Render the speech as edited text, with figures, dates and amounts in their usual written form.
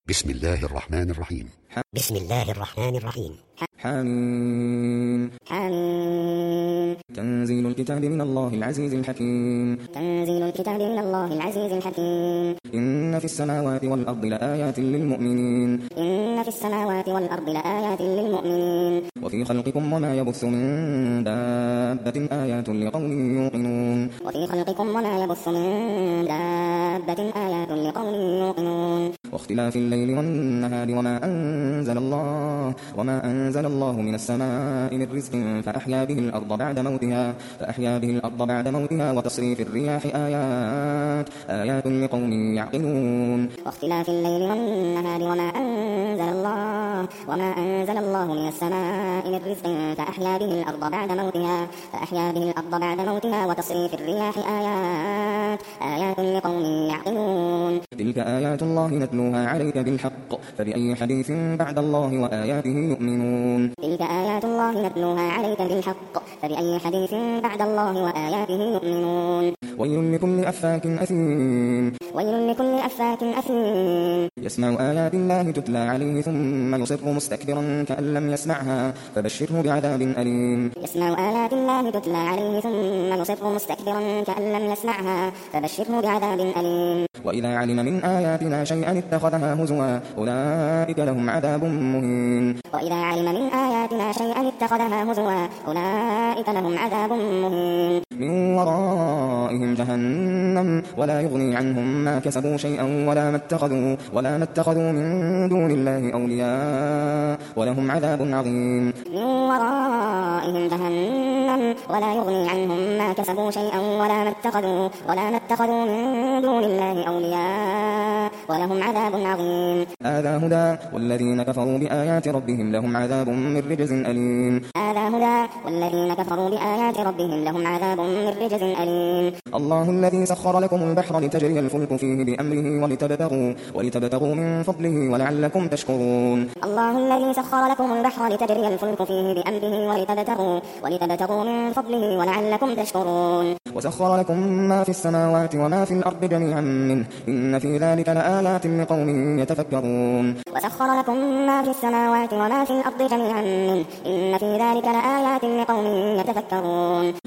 بسم الله الرحمن الرحيم. بسم الله الرحمن الرحيم. حميم. حميم. تنزيل الكتاب من الله العزيز الحكيم. تنزيل الكتاب من الله العزيز الحكيم. إن في السماوات والأرض لآيات للمؤمنين. إن في السماوات والأرض لآيات للمؤمنين. وفي خلقكم وما يبث من دابة آيات لقوم يوقنون. وفي خلقكم وما يبث من دابة آيات لقوم يوقنون. واختلاف الليل والنهار وما أنزل الله من السماء من رزق فأحيا به الأرض بعد موتها وتصريف الرياح آيات لقوم يعقلون. واختلاف الليل والنهار وما أنزل الله من السماء من رزق فأحيا به الأرض بعد موتها وتصريف الرياح آيات لقوم يعقلون. تلك آيات الله نتلوها عليك بالحق فبأي حديث بعد الله وآياته يؤمنون. تلك آيات الله نتلوها عليك بالحق فبأي حديث بعد الله وآياته يؤمنون. ويل لكل أفاك أثيم. يسمع آيات الله تتلى عليه ثم يصر مستكبرا كأن لم يسمعها فبشره بعذاب أليم. يسمع آيات الله تتلى عليه ثم يصر مستكبرا كأن لم يسمعها فبشره بعذاب أليم. وإذا علم من آياتنا شيئا اتخذها هزوا أولئك لهم عذاب مهين. وإذا علم من آياتنا شيئا اتخذها هزوا أولئك لهم عذاب مهين. من ورائهم جهنم ولا يغني عنهم ما كسبوا شيئا ولا ما اتخذوا من دون الله أولياء ولهم عذاب عظيم. من ورائهم جهنم ولا يغني عنهم ما كسبوا شيئا ولا ما اتخذوا من دون الله أولياء ولهم عذاب عظيم. هذا هدى والذين كفروا بآيات ربهم لهم عذاب من رجز أليم. الله الذي سخر لكم البحر لتجري الفلك فيه بأمره ولتبتغوا من فضله ولعلكم تشكرون. الله الذي سخر لكم البحر لتجري الفلك فيه بأمره ولتبتغوا من فضله ولعلكم تشكرون. وسخر لكم ما في السماوات وما في الأرض جميعا منه إن في ذلك لآيات لقوم يتفكرون. وسخر لكم ما في السماوات وما في الأرض جميعا منه إن في ذلك لآيات لقوم يتفكرون.